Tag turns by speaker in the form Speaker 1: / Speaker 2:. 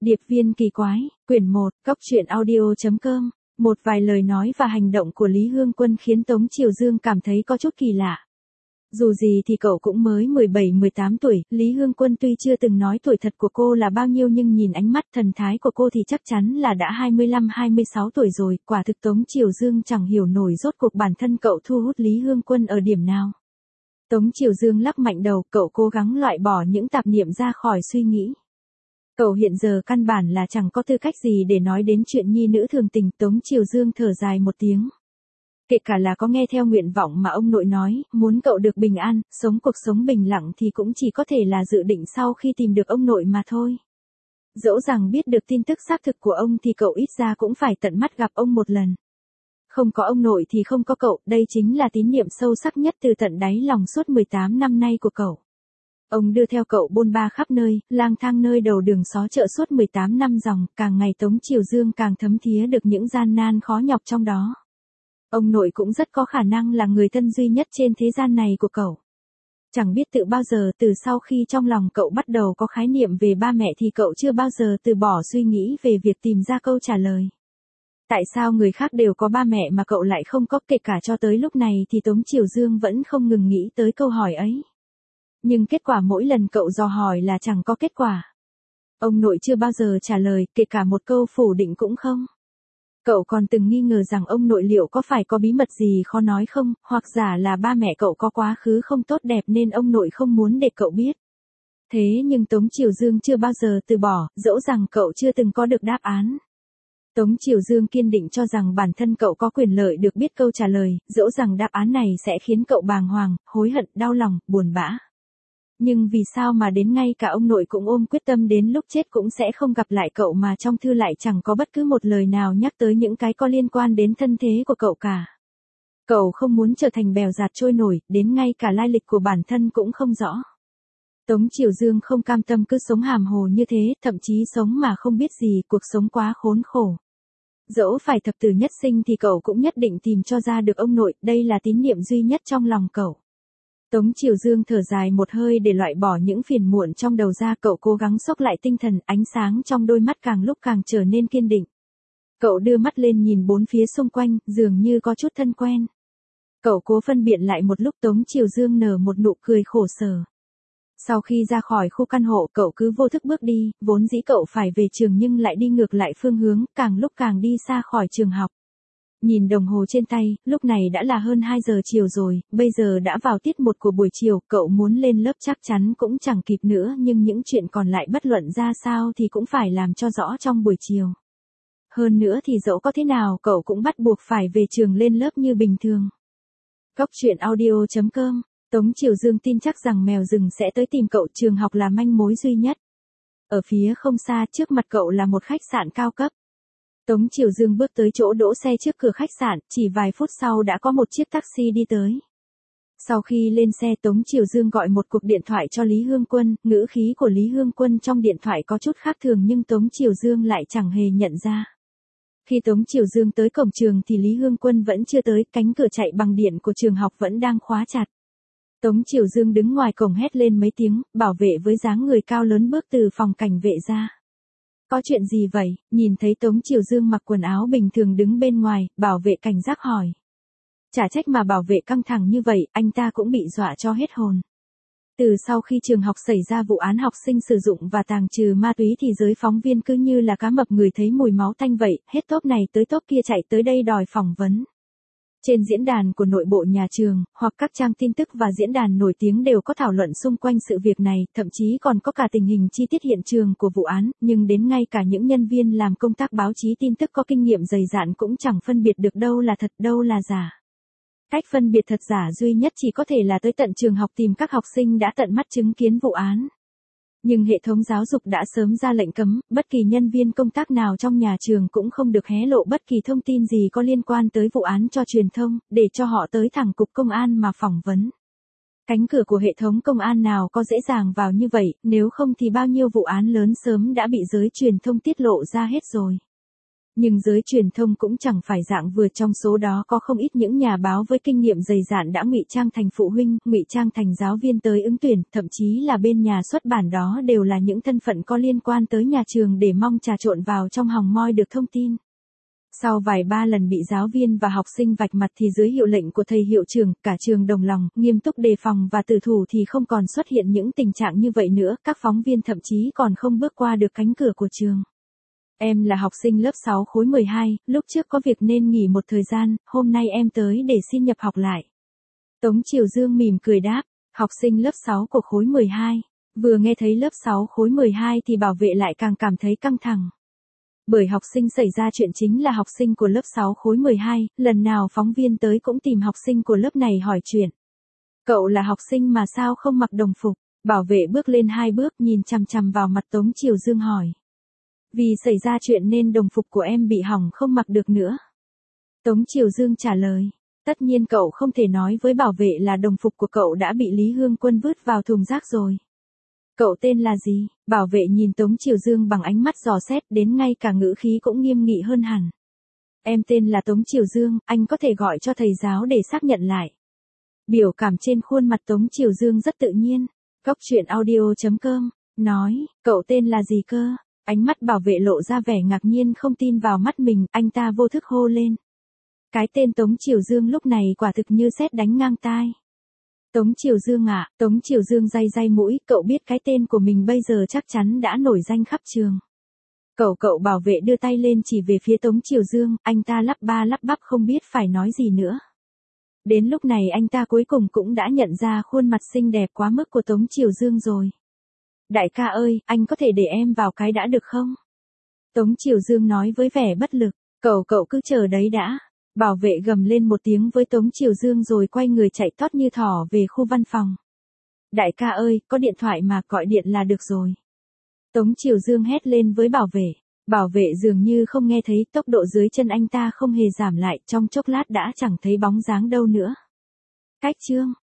Speaker 1: Điệp viên kỳ quái, quyển 1, cóc truyện audio.com. Một vài lời nói và hành động của Lý Hương Quân khiến Tống Triều Dương cảm thấy có chút kỳ lạ. Dù gì thì cậu cũng mới 17-18 tuổi, Lý Hương Quân tuy chưa từng nói tuổi thật của cô là bao nhiêu nhưng nhìn ánh mắt thần thái của cô thì chắc chắn là đã 25-26 tuổi rồi, quả thực Tống Triều Dương chẳng hiểu nổi rốt cuộc bản thân cậu thu hút Lý Hương Quân ở điểm nào. Tống Triều Dương lắc mạnh đầu, cậu cố gắng loại bỏ những tạp niệm ra khỏi suy nghĩ. Cậu hiện giờ căn bản là chẳng có tư cách gì để nói đến chuyện nhi nữ thường tình. Tống Triều Dương thở dài một tiếng. Kể cả là có nghe theo nguyện vọng mà ông nội nói, muốn cậu được bình an, sống cuộc sống bình lặng thì cũng chỉ có thể là dự định sau khi tìm được ông nội mà thôi. Dẫu rằng biết được tin tức xác thực của ông thì cậu ít ra cũng phải tận mắt gặp ông một lần. Không có ông nội thì không có cậu, đây chính là tín niệm sâu sắc nhất từ tận đáy lòng suốt 18 năm nay của cậu. Ông đưa theo cậu bôn ba khắp nơi, lang thang nơi đầu đường xó chợ suốt 18 năm dòng, càng ngày Tống Triều Dương càng thấm thía được những gian nan khó nhọc trong đó. Ông nội cũng rất có khả năng là người thân duy nhất trên thế gian này của cậu. Chẳng biết tự bao giờ từ sau khi trong lòng cậu bắt đầu có khái niệm về ba mẹ thì cậu chưa bao giờ từ bỏ suy nghĩ về việc tìm ra câu trả lời. Tại sao người khác đều có ba mẹ mà cậu lại không có, kể cả cho tới lúc này thì Tống Triều Dương vẫn không ngừng nghĩ tới câu hỏi ấy. Nhưng kết quả mỗi lần cậu dò hỏi là chẳng có kết quả. Ông nội chưa bao giờ trả lời, kể cả một câu phủ định cũng không. Cậu còn từng nghi ngờ rằng ông nội liệu có phải có bí mật gì khó nói không, hoặc giả là ba mẹ cậu có quá khứ không tốt đẹp nên ông nội không muốn để cậu biết. Thế nhưng Tống Triều Dương chưa bao giờ từ bỏ, dẫu rằng cậu chưa từng có được đáp án. Tống Triều Dương kiên định cho rằng bản thân cậu có quyền lợi được biết câu trả lời, dẫu rằng đáp án này sẽ khiến cậu bàng hoàng, hối hận, đau lòng, buồn bã. Nhưng vì sao mà đến ngay cả ông nội cũng ôm quyết tâm đến lúc chết cũng sẽ không gặp lại cậu mà trong thư lại chẳng có bất cứ một lời nào nhắc tới những cái có liên quan đến thân thế của cậu cả. Cậu không muốn trở thành bèo dạt trôi nổi, đến ngay cả lai lịch của bản thân cũng không rõ. Tống Triều Dương không cam tâm cứ sống hàm hồ như thế, thậm chí sống mà không biết gì, cuộc sống quá khốn khổ. Dẫu phải thập tử nhất sinh thì cậu cũng nhất định tìm cho ra được ông nội, đây là tín niệm duy nhất trong lòng cậu. Tống Triều Dương thở dài một hơi để loại bỏ những phiền muộn trong đầu ra, cậu cố gắng xốc lại tinh thần, ánh sáng trong đôi mắt càng lúc càng trở nên kiên định. Cậu đưa mắt lên nhìn bốn phía xung quanh, dường như có chút thân quen. Cậu cố phân biện lại một lúc. Tống Triều Dương nở một nụ cười khổ sở. Sau khi ra khỏi khu căn hộ cậu cứ vô thức bước đi, vốn dĩ cậu phải về trường nhưng lại đi ngược lại phương hướng, càng lúc càng đi xa khỏi trường học. Nhìn đồng hồ trên tay, lúc này đã là hơn 2 giờ chiều rồi, bây giờ đã vào tiết 1 của buổi chiều, cậu muốn lên lớp chắc chắn cũng chẳng kịp nữa nhưng những chuyện còn lại bất luận ra sao thì cũng phải làm cho rõ trong buổi chiều. Hơn nữa thì dẫu có thế nào cậu cũng bắt buộc phải về trường lên lớp như bình thường. cóc truyện audio.com. Tống Triều Dương tin chắc rằng mèo rừng sẽ tới tìm cậu, trường học là manh mối duy nhất. Ở phía không xa trước mặt cậu là một khách sạn cao cấp. Tống Triều Dương bước tới chỗ đỗ xe trước cửa khách sạn, chỉ vài phút sau đã có một chiếc taxi đi tới. Sau khi lên xe Tống Triều Dương gọi một cuộc điện thoại cho Lý Hương Quân, ngữ khí của Lý Hương Quân trong điện thoại có chút khác thường nhưng Tống Triều Dương lại chẳng hề nhận ra. Khi Tống Triều Dương tới cổng trường thì Lý Hương Quân vẫn chưa tới, cánh cửa chạy bằng điện của trường học vẫn đang khóa chặt. Tống Triều Dương đứng ngoài cổng hét lên mấy tiếng, bảo vệ với dáng người cao lớn bước từ phòng cảnh vệ ra. Có chuyện gì vậy? Nhìn thấy Tống Triều Dương mặc quần áo bình thường đứng bên ngoài, bảo vệ cảnh giác hỏi. Chả trách mà bảo vệ căng thẳng như vậy, anh ta cũng bị dọa cho hết hồn. Từ sau khi trường học xảy ra vụ án học sinh sử dụng và tàng trừ ma túy thì giới phóng viên cứ như là cá mập người thấy mùi máu tanh vậy, hết tốp này tới tốp kia chạy tới đây đòi phỏng vấn. Trên diễn đàn của nội bộ nhà trường, hoặc các trang tin tức và diễn đàn nổi tiếng đều có thảo luận xung quanh sự việc này, thậm chí còn có cả tình hình chi tiết hiện trường của vụ án, nhưng đến ngay cả những nhân viên làm công tác báo chí tin tức có kinh nghiệm dày dạn cũng chẳng phân biệt được đâu là thật đâu là giả. Cách phân biệt thật giả duy nhất chỉ có thể là tới tận trường học tìm các học sinh đã tận mắt chứng kiến vụ án. Nhưng hệ thống giáo dục đã sớm ra lệnh cấm, bất kỳ nhân viên công tác nào trong nhà trường cũng không được hé lộ bất kỳ thông tin gì có liên quan tới vụ án cho truyền thông, để cho họ tới thẳng cục công an mà phỏng vấn. Cánh cửa của hệ thống công an nào có dễ dàng vào như vậy, nếu không thì bao nhiêu vụ án lớn sớm đã bị giới truyền thông tiết lộ ra hết rồi. Nhưng giới truyền thông cũng chẳng phải dạng vừa, trong số đó có không ít những nhà báo với kinh nghiệm dày dạn đã ngụy trang thành phụ huynh, ngụy trang thành giáo viên tới ứng tuyển, thậm chí là bên nhà xuất bản đó đều là những thân phận có liên quan tới nhà trường để mong trà trộn vào trong hòng moi được thông tin. Sau vài ba lần bị giáo viên và học sinh vạch mặt thì dưới hiệu lệnh của thầy hiệu trưởng, cả trường đồng lòng, nghiêm túc đề phòng và tử thủ thì không còn xuất hiện những tình trạng như vậy nữa, các phóng viên thậm chí còn không bước qua được cánh cửa của trường. Em là học sinh lớp 6 khối 12, lúc trước có việc nên nghỉ một thời gian, hôm nay em tới để xin nhập học lại. Tống Triều Dương mỉm cười đáp, học sinh lớp 6 của khối 12. Vừa nghe thấy lớp 6 khối 12 thì bảo vệ lại càng cảm thấy căng thẳng. Bởi học sinh xảy ra chuyện chính là học sinh của lớp 6 khối 12, lần nào phóng viên tới cũng tìm học sinh của lớp này hỏi chuyện. Cậu là học sinh mà sao không mặc đồng phục? Bảo vệ bước lên 2 bước nhìn chằm chằm vào mặt Tống Triều Dương hỏi. Vì xảy ra chuyện nên đồng phục của em bị hỏng không mặc được nữa. Tống Triều Dương trả lời. Tất nhiên cậu không thể nói với bảo vệ là đồng phục của cậu đã bị Lý Hương Quân vứt vào thùng rác rồi. Cậu tên là gì? Bảo vệ nhìn Tống Triều Dương bằng ánh mắt dò xét, đến ngay cả ngữ khí cũng nghiêm nghị hơn hẳn. Em tên là Tống Triều Dương, anh có thể gọi cho thầy giáo để xác nhận lại. Biểu cảm trên khuôn mặt Tống Triều Dương rất tự nhiên. Coctruyện.audio.com nói, cậu tên là gì cơ? Ánh mắt bảo vệ lộ ra vẻ ngạc nhiên không tin vào mắt mình, anh ta vô thức hô lên. Cái tên Tống Triều Dương lúc này quả thực như sét đánh ngang tai. Tống Triều Dương à? Tống Triều Dương day day mũi, cậu biết cái tên của mình bây giờ chắc chắn đã nổi danh khắp trường. Cậu bảo vệ đưa tay lên chỉ về phía Tống Triều Dương, anh ta lắp ba lắp bắp không biết phải nói gì nữa. Đến lúc này anh ta cuối cùng cũng đã nhận ra khuôn mặt xinh đẹp quá mức của Tống Triều Dương rồi. Đại ca ơi, anh có thể để em vào cái đã được không? Tống Triều Dương nói với vẻ bất lực, cậu cứ chờ đấy đã. Bảo vệ gầm lên một tiếng với Tống Triều Dương rồi quay người chạy tót như thỏ về khu văn phòng. Đại ca ơi, có điện thoại mà, gọi điện là được rồi. Tống Triều Dương hét lên với bảo vệ. Bảo vệ dường như không nghe thấy, tốc độ dưới chân anh ta không hề giảm lại, trong chốc lát đã chẳng thấy bóng dáng đâu nữa. Cách chương